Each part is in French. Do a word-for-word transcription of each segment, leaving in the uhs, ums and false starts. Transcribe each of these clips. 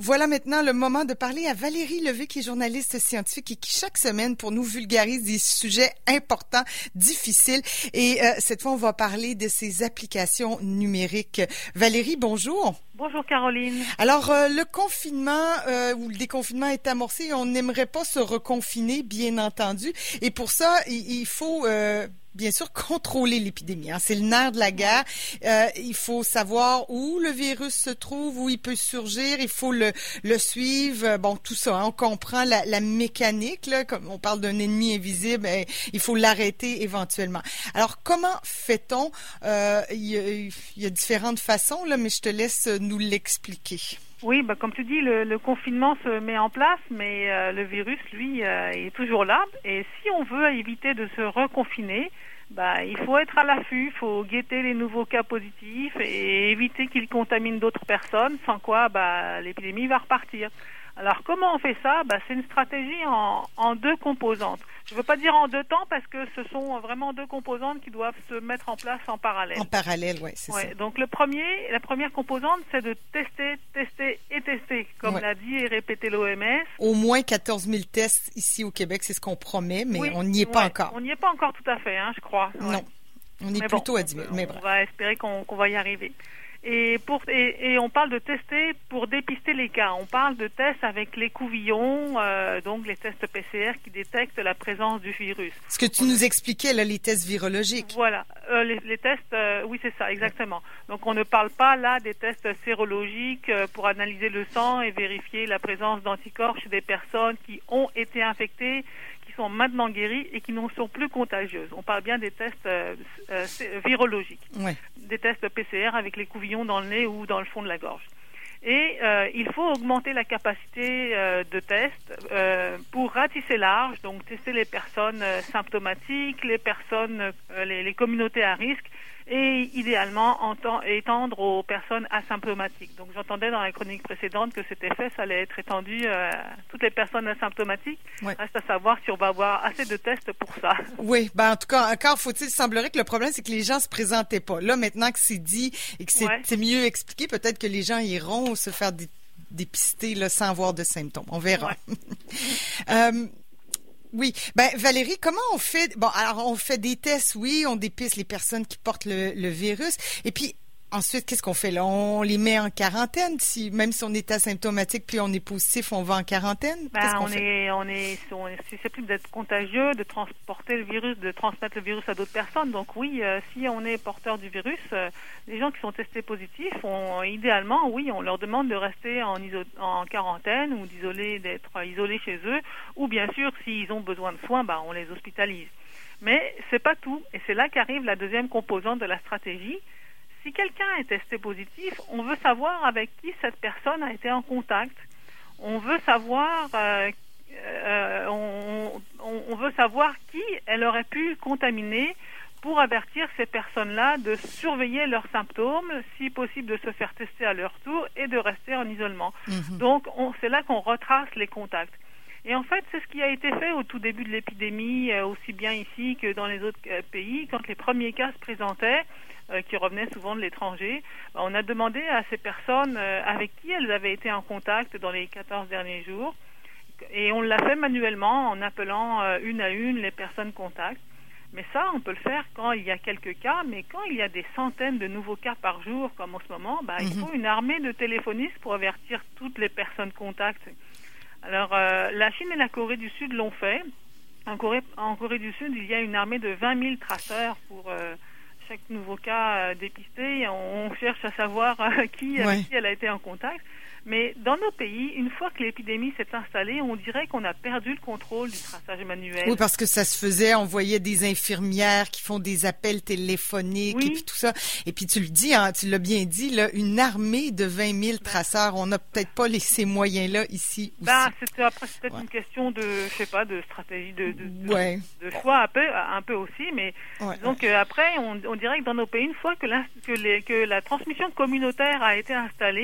Voilà maintenant le moment de parler à Valérie Levé, qui est journaliste scientifique et qui, chaque semaine, pour nous, vulgarise des sujets importants, difficiles. Et euh, cette fois, on va parler de ces applications numériques. Valérie, bonjour. Bonjour Caroline. Alors, euh, le confinement euh, ou le déconfinement est amorcé et on n'aimerait pas se reconfiner, bien entendu. Et pour ça, il, il faut... Euh, bien sûr, contrôler l'épidémie. Hein. C'est le nerf de la guerre. Euh, il faut savoir où le virus se trouve, où il peut surgir. Il faut le, le suivre. Bon, tout ça, hein. On comprend la, la mécanique. Là, comme on parle d'un ennemi invisible, hein, il faut l'arrêter éventuellement. Alors, comment fait-on? Euh, il, y a, il y a différentes façons, là, mais je te laisse nous l'expliquer. Oui, bah, comme tu dis, le, le confinement se met en place, mais euh, le virus, lui, euh, est toujours là. Et si on veut éviter de se reconfiner, bah, il faut être à l'affût, il faut guetter les nouveaux cas positifs et éviter qu'ils contaminent d'autres personnes, sans quoi bah, l'épidémie va repartir. Alors, comment on fait ça? Bah, c'est une stratégie en, en deux composantes. Je ne veux pas dire en deux temps parce que ce sont vraiment deux composantes qui doivent se mettre en place en parallèle. En parallèle, oui, c'est ouais, ça. Donc, le premier, la première composante, c'est de tester, tester et tester, comme ouais. l'a dit et répété l'O M S. Au moins quatorze mille tests ici au Québec, c'est ce qu'on promet, mais oui, on n'y est ouais, pas encore. On n'y est pas encore tout à fait, hein, je crois. Non, ouais. on est mais plutôt bon, à dix mille. Mais on bref. va espérer qu'on, qu'on va y arriver. Et, pour, et, et on parle de tester pour dépister les cas. On parle de tests avec les couvillons, euh, donc les tests P C R qui détectent la présence du virus. Ce que tu on nous expliquais, là, les tests virologiques. Voilà, euh, les, les tests, euh, oui c'est ça, exactement. Donc on ne parle pas là des tests sérologiques euh, pour analyser le sang et vérifier la présence d'anticorps chez des personnes qui ont été infectées, qui sont maintenant guéries et qui ne sont plus contagieuses. On parle bien des tests euh, euh, virologiques. Ouais. Des tests P C R avec les couvillons dans le nez ou dans le fond de la gorge. Et euh, il faut augmenter la capacité euh, de test euh, pour ratisser large, donc tester les personnes euh, symptomatiques, les personnes, euh, les, les communautés à risque, et idéalement entend, étendre aux personnes asymptomatiques. Donc j'entendais dans la chronique précédente que cet effet, ça allait être étendu euh, à toutes les personnes asymptomatiques. Ouais. Reste à savoir si on va avoir assez de tests pour ça. Oui, ben en tout cas, encore faut-il, semblerait que le problème, c'est que les gens se présentaient pas. Là, maintenant que c'est dit et que c'est, ouais. c'est mieux expliqué, peut-être que les gens iront se faire dé- dépister là, sans avoir de symptômes. On verra. Ouais. euh, Oui. Ben, Valérie, comment on fait? Bon, alors, on fait des tests, oui, on dépiste les personnes qui portent le, le virus. Et puis, ensuite, qu'est-ce qu'on fait là? On les met en quarantaine, si, même si on est asymptomatique puis on est positif, on va en quarantaine? Ben, qu'est-ce qu'on on fait? est, on est, on est susceptible d'être contagieux, de transporter le virus, de transmettre le virus à d'autres personnes. Donc oui, euh, si on est porteur du virus, euh, les gens qui sont testés positifs, on, idéalement, oui, on leur demande de rester en, iso- en quarantaine ou d'isoler, d'être isolés chez eux. Ou bien sûr, s'ils ont besoin de soins, ben, on les hospitalise. Mais c'est pas tout. Et c'est là qu'arrive la deuxième composante de la stratégie. Si quelqu'un est testé positif, on veut savoir avec qui cette personne a été en contact. On veut savoir, euh, euh, on, on, on veut savoir qui elle aurait pu contaminer pour avertir ces personnes-là de surveiller leurs symptômes, si possible de se faire tester à leur tour et de rester en isolement. Mmh. Donc, on, c'est là qu'on retrace les contacts. Et en fait, c'est ce qui a été fait au tout début de l'épidémie, euh, aussi bien ici que dans les autres euh, pays. Quand les premiers cas se présentaient, euh, qui revenaient souvent de l'étranger, bah, on a demandé à ces personnes euh, avec qui elles avaient été en contact dans les quatorze derniers jours. Et on l'a fait manuellement en appelant euh, une à une les personnes contacts. Mais ça, on peut le faire quand il y a quelques cas, mais quand il y a des centaines de nouveaux cas par jour, comme en ce moment, bah, mm-hmm. il faut une armée de téléphonistes pour avertir toutes les personnes contacts. Alors, euh, la Chine et la Corée du Sud l'ont fait. En Corée, en Corée du Sud, il y a une armée de vingt mille traceurs pour euh, chaque nouveau cas euh, dépisté. On, on cherche à savoir euh, qui, ouais. avec qui elle a été en contact. Mais dans nos pays, une fois que l'épidémie s'est installée, on dirait qu'on a perdu le contrôle du traçage manuel. Oui, parce que ça se faisait, on voyait des infirmières qui font des appels téléphoniques oui. et puis tout ça. Et puis tu le dis, hein, tu l'as bien dit, là, une armée de vingt mille traceurs. On n'a peut-être pas les, ces moyens-là ici aussi. Ben, c'était, après, c'est peut-être ouais. une question de, je sais pas, de stratégie, de, de, ouais. de, de choix un peu, un peu aussi. Mais ouais. donc euh, après, on, on dirait que dans nos pays, une fois que la, que, les, que la transmission communautaire a été installée,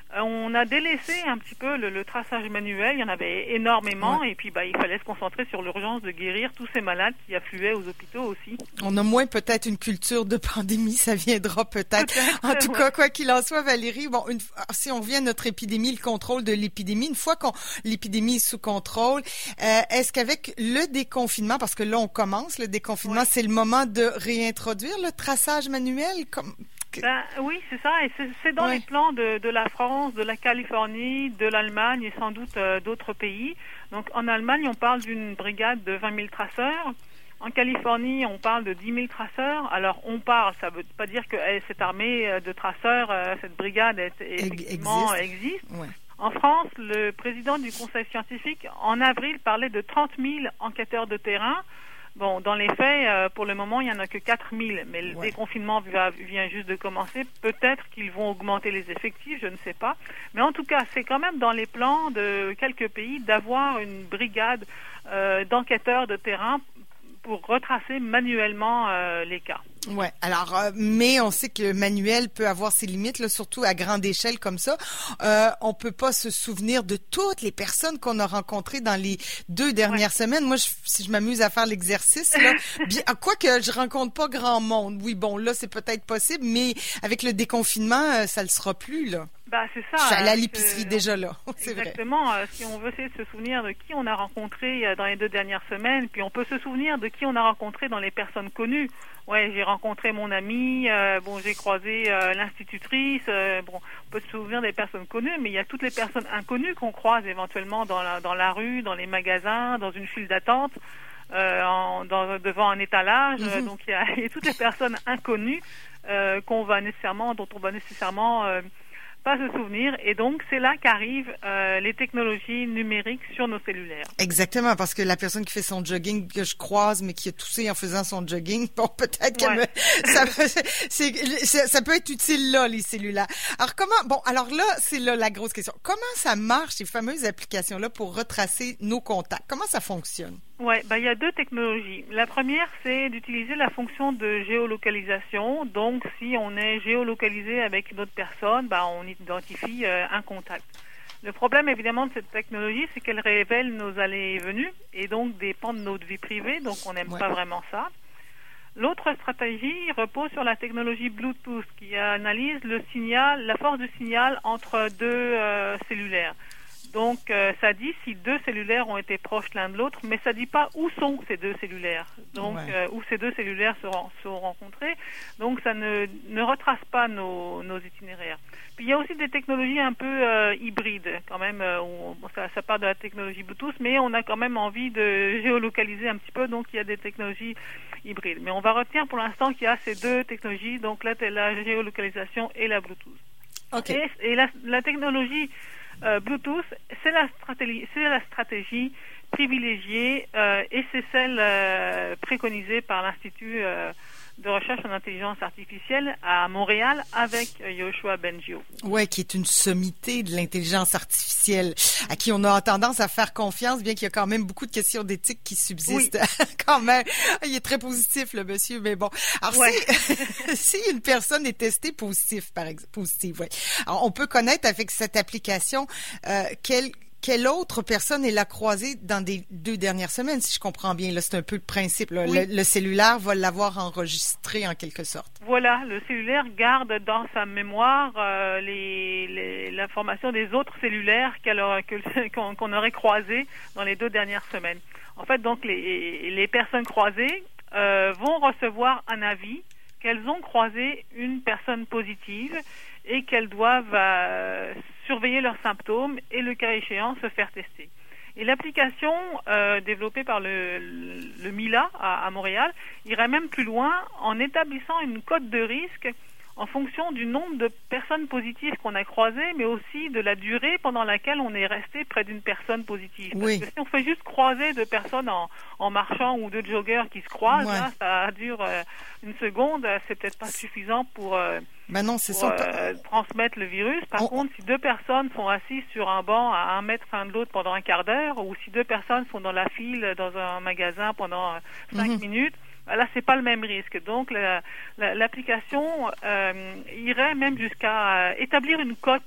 Euh, on a délaissé un petit peu le, le traçage manuel, il y en avait énormément, ouais. Et puis bah, il fallait se concentrer sur l'urgence de guérir tous ces malades qui affluaient aux hôpitaux aussi. On a moins peut-être une culture de pandémie, ça viendra peut-être. peut-être en tout ouais. cas, quoi qu'il en soit, Valérie, bon, une, si on revient à notre épidémie, le contrôle de l'épidémie, une fois qu'on l'épidémie est sous contrôle, euh, est-ce qu'avec le déconfinement, parce que là on commence le déconfinement, ouais. c'est le moment de réintroduire le traçage manuel comme... Ben, oui, c'est ça, et c'est, c'est dans oui. les plans de, de la France, de la Californie, de l'Allemagne et sans doute euh, d'autres pays. Donc en Allemagne, on parle d'une brigade de vingt mille traceurs. En Californie, on parle de dix mille traceurs. Alors on parle, ça ne veut pas dire que eh, cette armée de traceurs, euh, cette brigade est, effectivement existe. existe. Ouais. En France, le président du conseil scientifique, en avril, parlait de trente mille enquêteurs de terrain. Bon, dans les faits, euh, pour le moment, il n'y en a que quatre mille, mais le ouais. déconfinement va, vient juste de commencer. Peut-être qu'ils vont augmenter les effectifs, je ne sais pas. Mais en tout cas, c'est quand même dans les plans de quelques pays d'avoir une brigade euh, d'enquêteurs de terrain pour retracer manuellement euh, les cas. Ouais. Alors, euh, mais on sait que le manuel peut avoir ses limites, là, surtout à grande échelle comme ça. Euh, on peut pas se souvenir de toutes les personnes qu'on a rencontrées dans les deux dernières ouais. semaines. Moi, je, si je m'amuse à faire l'exercice, là, bien, quoi que je rencontre pas grand monde. Oui, bon, là, c'est peut-être possible, mais avec le déconfinement, euh, ça le sera plus, là. Bah, c'est ça. Je suis allée à l'épicerie euh, déjà là. C'est exactement. Vrai. Euh, si on veut essayer de se souvenir de qui on a rencontré euh, dans les deux dernières semaines, puis on peut se souvenir de qui on a rencontré dans les personnes connues. Ouais, j'ai rencontré mon amie. Euh, bon, j'ai croisé euh, l'institutrice. Euh, bon, on peut se souvenir des personnes connues, mais il y a toutes les personnes inconnues qu'on croise éventuellement dans la dans la rue, dans les magasins, dans une file d'attente. Euh, en, dans, devant un étalage. Mm-hmm. Euh, donc il y, a, il y a toutes les personnes inconnues euh, qu'on va nécessairement, dont on va nécessairement euh, pas se souvenir. Et donc c'est là qu'arrivent euh, les technologies numériques sur nos cellulaires. Exactement, parce que la personne qui fait son jogging que je croise, mais qui a toussé en faisant son jogging, bon peut-être qu'elle ouais. me, ça, c'est, c'est, ça peut être utile là les cellulaires. Alors comment, bon alors là c'est là la grosse question. Comment ça marche ces fameuses applications là pour retracer nos contacts? Comment ça fonctionne? Ouais, bah il y a deux technologies. La première, c'est d'utiliser la fonction de géolocalisation. Donc, si on est géolocalisé avec une autre personne, bah on identifie euh, un contact. Le problème, évidemment, de cette technologie, c'est qu'elle révèle nos allées et venues et donc dépend de notre vie privée. Donc, on n'aime ouais. pas vraiment ça. L'autre stratégie repose sur la technologie Bluetooth qui analyse le signal, la force du signal entre deux euh, cellulaires. Donc, euh, ça dit si deux cellulaires ont été proches l'un de l'autre, mais ça dit pas où sont ces deux cellulaires. Donc, ouais. euh, où ces deux cellulaires seront, seront rencontrés. Donc, ça ne, ne retrace pas nos, nos itinéraires. Puis, il y a aussi des technologies un peu euh, hybrides, quand même. Euh, où, ça, ça part de la technologie Bluetooth, mais on a quand même envie de géolocaliser un petit peu. Donc, il y a des technologies hybrides. Mais on va retenir pour l'instant qu'il y a ces deux technologies. Donc, là, c'est la géolocalisation et la Bluetooth. Okay. Et, et la, la technologie Euh, Bluetooth, c'est la stratégie, c'est la stratégie privilégiée euh, et c'est celle euh, préconisée par l'Institut euh, de recherche en intelligence artificielle à Montréal avec Yoshua Bengio. Ouais, qui est une sommité de l'intelligence artificielle à qui on a tendance à faire confiance, bien qu'il y a quand même beaucoup de questions d'éthique qui subsistent. Oui. Quand même, il est très positif le monsieur, mais bon. Alors ouais. si, si une personne est testée positive, par exemple, positive, ouais. Alors on peut connaître avec cette application euh, quelle Quelle autre personne elle a croisée dans des deux dernières semaines, si je comprends bien? Là, c'est un peu le principe. Là. Oui. Le, le cellulaire va l'avoir enregistré en quelque sorte. Voilà, le cellulaire garde dans sa mémoire euh, les, les, l'information des autres cellulaires qu'elle aura, que, qu'on, qu'on aurait croisés dans les deux dernières semaines. En fait, donc, les, les personnes croisées euh, vont recevoir un avis qu'elles ont croisé une personne positive et qu'elles doivent euh, surveiller leurs symptômes et, le cas échéant, se faire tester. Et l'application euh, développée par le, le, le MILA à, à Montréal irait même plus loin en établissant une cote de risque en fonction du nombre de personnes positives qu'on a croisées, mais aussi de la durée pendant laquelle on est resté près d'une personne positive. Oui. Parce que si on fait juste croiser deux personnes en, en marchant ou deux joggeurs qui se croisent, ouais. là, ça dure euh, une seconde, c'est peut-être pas suffisant pour, euh, ben non, c'est pour ça. Euh, transmettre le virus. Par on... contre, si deux personnes sont assises sur un banc à un mètre l'un de l'autre pendant un quart d'heure, ou si deux personnes sont dans la file dans un magasin pendant euh, cinq mm-hmm. minutes, là, c'est pas le même risque. Donc, la, la, l'application euh, irait même jusqu'à euh, établir une cote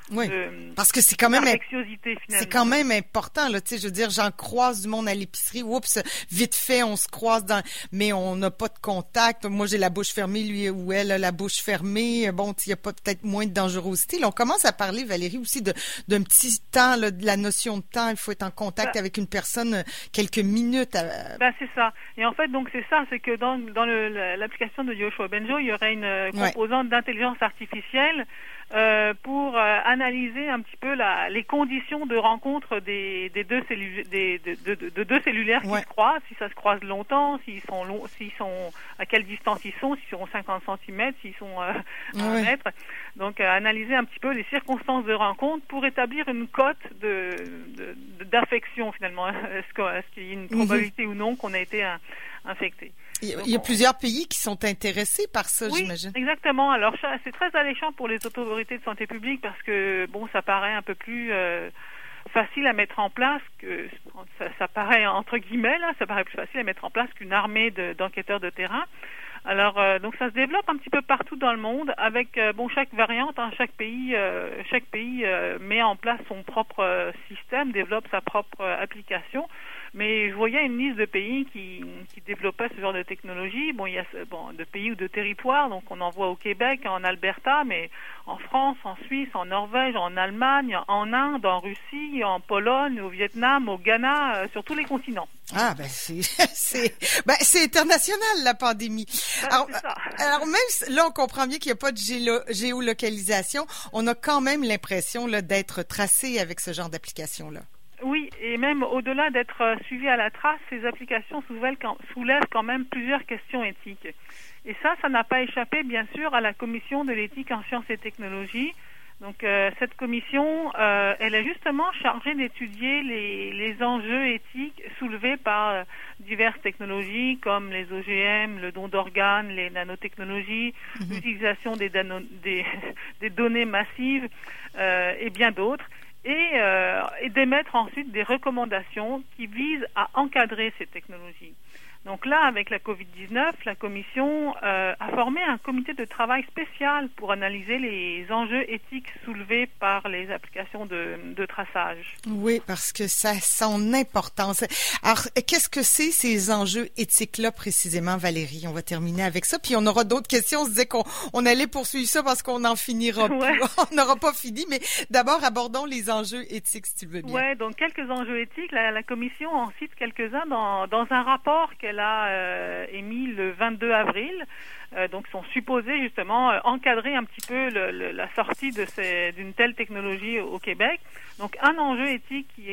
Oui, de, parce que c'est quand même d'infectiosité, finalement. C'est quand même important, là, tu sais, je veux dire, j'en croise du monde à l'épicerie, oups, vite fait, on se croise dans, mais on n'a pas de contact. Moi, j'ai la bouche fermée, lui ou elle a la bouche fermée. Bon, il y a pas peut-être moins de dangerosité. Là, on commence à parler, Valérie, aussi de d'un petit temps, là, de la notion de temps. Il faut être en contact ben, avec une personne quelques minutes. À... Ben, c'est ça. Et en fait, donc, c'est ça, c'est que dans, dans le, l'application de Yoshua Bengio, il y aurait une composante ouais. d'intelligence artificielle Euh, pour euh, analyser un petit peu la, les conditions de rencontre des, des deux cellu- des, de, de, de, de deux cellulaires qui ouais. se croisent, si ça se croise longtemps, s'ils sont long, s'ils sont à quelle distance ils sont, s'ils sont cinquante centimètres, s'ils sont euh, à un mètre. Donc euh, analyser un petit peu les circonstances de rencontre pour établir une cote de, de, de d'affection finalement. Est-ce, que, est-ce qu'il y a une probabilité mm-hmm. ou non qu'on a été un, infecté? Il y a, Donc, il y a plusieurs pays qui sont intéressés par ça, oui, j'imagine. Exactement. Alors, c'est très alléchant pour les autorités de santé publique parce que, bon, ça paraît un peu plus euh, facile à mettre en place que ça, ça paraît entre guillemets là, ça paraît plus facile à mettre en place qu'une armée de, d'enquêteurs de terrain. Alors, euh, donc ça se développe un petit peu partout dans le monde avec euh, bon chaque variante, hein, chaque pays, euh, chaque pays euh, met en place son propre euh, système, développe sa propre euh, application. Mais je voyais une liste de pays qui, qui développaient ce genre de technologie. Bon, il y a bon, de pays ou de territoires, donc on en voit au Québec, en Alberta, mais en France, en Suisse, en Norvège, en Allemagne, en Inde, en Russie, en Pologne, au Vietnam, au Ghana, euh, sur tous les continents. Ah ben c'est c'est ben c'est international la pandémie. Ben, alors, c'est ça. alors même là on comprend bien qu'il n'y a pas de gélo- géolocalisation, on a quand même l'impression là d'être tracé avec ce genre d'application là. Oui, et même au-delà d'être suivi à la trace, ces applications soulèvent quand, soulèvent quand même plusieurs questions éthiques. Et ça, ça n'a pas échappé, bien sûr, à la Commission de l'éthique en sciences et technologies. Donc, euh, cette commission, euh, elle est justement chargée d'étudier les, les enjeux éthiques soulevés par euh, diverses technologies, comme les O G M, le don d'organes, les nanotechnologies, mmh. l'utilisation des, dano- des, des données massives euh, et bien d'autres. Et, euh, et d'émettre ensuite des recommandations qui visent à encadrer ces technologies. Donc là, avec la covid dix-neuf, la Commission euh, a formé un comité de travail spécial pour analyser les enjeux éthiques soulevés par les applications de, de traçage. Oui, parce que ça a son importance. Alors, qu'est-ce que c'est ces enjeux éthiques-là précisément, Valérie? On va terminer avec ça, puis on aura d'autres questions. On se disait qu'on on allait poursuivre ça parce qu'on n'en finira ouais. plus. On n'aura pas fini, mais d'abord, abordons les enjeux éthiques, si tu le veux bien. Oui, donc quelques enjeux éthiques. La, la Commission en cite quelques-uns dans, dans un rapport qu'elle a euh, émis le vingt-deux avril. Euh, donc, sont supposés justement euh, encadrer un petit peu le, le, la sortie de ces, d'une telle technologie au, au Québec. Donc, un enjeu éthique qui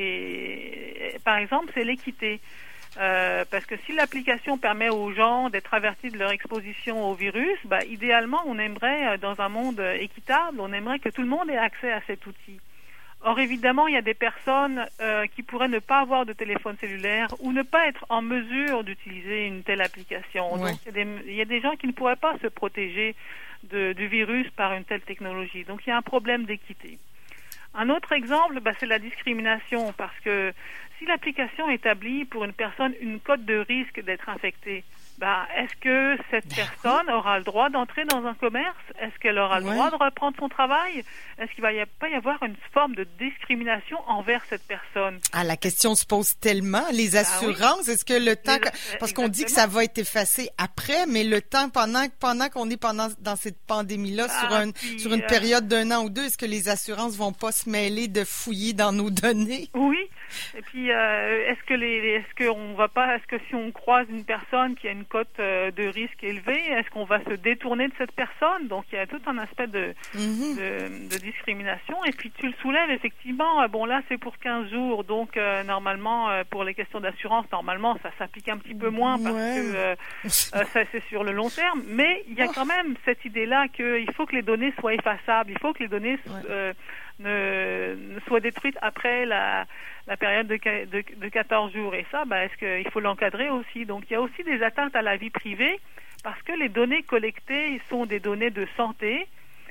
est, par exemple, c'est l'équité. Euh, parce que si l'application permet aux gens d'être avertis de leur exposition au virus, bah, idéalement, on aimerait, dans un monde équitable, on aimerait que tout le monde ait accès à cet outil. Or, évidemment, il y a des personnes euh, qui pourraient ne pas avoir de téléphone cellulaire ou ne pas être en mesure d'utiliser une telle application. Ouais. Donc, il y, a des, il y a des gens qui ne pourraient pas se protéger de, du virus par une telle technologie. Donc, il y a un problème d'équité. Un autre exemple, bah, c'est la discrimination, parce que si l'application établit pour une personne une cote de risque d'être infectée, bah, est-ce que cette personne aura le droit d'entrer dans un commerce? Est-ce qu'elle aura le ouais. droit de reprendre son travail? Est-ce qu'il va y a, pas y avoir une forme de discrimination envers cette personne? Ah, la question se pose tellement. Les assurances, ah, oui. Est-ce que le temps... Les, parce exactement. Qu'on dit que ça va être effacé après, mais le temps, pendant, pendant qu'on est pendant dans cette pandémie-là, ah, sur, un, puis, sur une euh... période d'un an ou deux, est-ce que les assurances vont pas se mêler de fouiller dans nos données? Oui. Et puis, euh, est-ce que les, est-ce qu'on va pas, est-ce que si on croise une personne qui a une cote euh, de risque élevée, est-ce qu'on va se détourner de cette personne? Donc, il y a tout un aspect de, mm-hmm. de, de discrimination. Et puis, tu le soulèves, effectivement, bon, là, c'est pour quinze jours. Donc, euh, normalement, euh, pour les questions d'assurance, normalement, ça s'applique un petit peu moins parce ouais. que euh, euh, ça, c'est sur le long terme. Mais il y a quand même cette idée-là qu'il faut que les données soient effaçables. Il faut que les données ouais. euh, ne, ne soient détruites après la la période de, de, de quatorze jours. Et ça, ben, est-ce qu'il faut l'encadrer aussi? Donc, il y a aussi des atteintes à la vie privée parce que les données collectées sont des données de santé.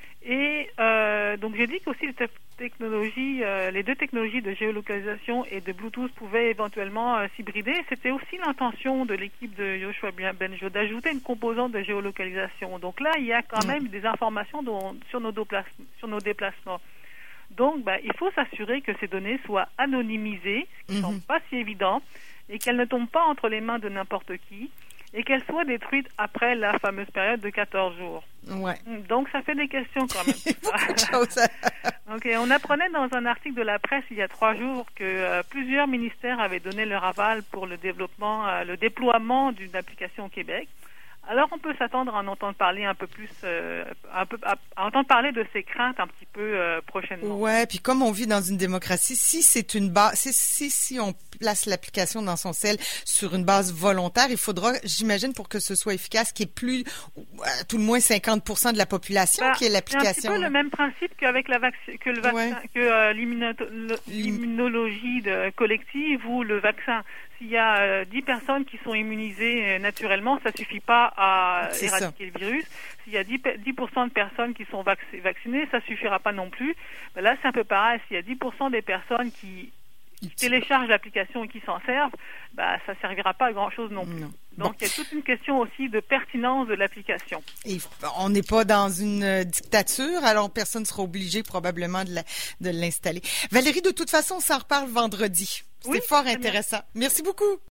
Et euh, donc, j'ai dit qu'aussi les technologies, euh, les deux technologies de géolocalisation et de Bluetooth pouvaient éventuellement euh, s'hybrider. C'était aussi l'intention de l'équipe de Yoshua Bengio d'ajouter une composante de géolocalisation. Donc là, il y a quand même des informations dont, sur, nos déplacements, sur nos déplacements. Donc, ben, il faut s'assurer que ces données soient anonymisées, ce qui ne Mhm. sont pas si évident, et qu'elles ne tombent pas entre les mains de n'importe qui, et qu'elles soient détruites après la fameuse période de quatorze jours. Ouais. Donc, ça fait des questions quand même. Beaucoup de choses. Ok, on apprenait dans un article de la presse il y a trois jours que euh, plusieurs ministères avaient donné leur aval pour le développement, euh, le déploiement d'une application au Québec. Alors, on peut s'attendre à en entendre parler un peu plus, euh, un peu, à, à entendre parler de ces craintes un petit peu euh, prochainement. Ouais, puis comme on vit dans une démocratie, si c'est une base, si, si si on place l'application dans son cell sur une base volontaire, il faudra, j'imagine, pour que ce soit efficace, qu'il y ait plus, à tout le moins cinquante pour cent de la population Bah, qui ait c'est l'application. un petit peu le même principe qu'avec la vac- que le vaccin, Ouais. que euh, l'immuno- le- l'immunologie de- collective ou le vaccin. S'il y a euh, dix personnes qui sont immunisées euh, naturellement, ça suffit pas à C'est éradiquer le virus. S'il y a dix pe- dix pour cent de personnes qui sont vac- vaccinées, ça suffira pas non plus. Ben là, c'est un peu pareil. S'il y a dix pour cent des personnes qui qui téléchargent l'application et qui s'en servent, bah, ça servira pas à grand chose non plus. Non. Donc, Bon. il y a toute une question aussi de pertinence de l'application. Et on n'est pas dans une euh, dictature, alors personne ne sera obligé probablement de la- de l'installer. Valérie, de toute façon, on s'en reparle vendredi. C'était Oui, fort très bien. intéressant. Merci beaucoup.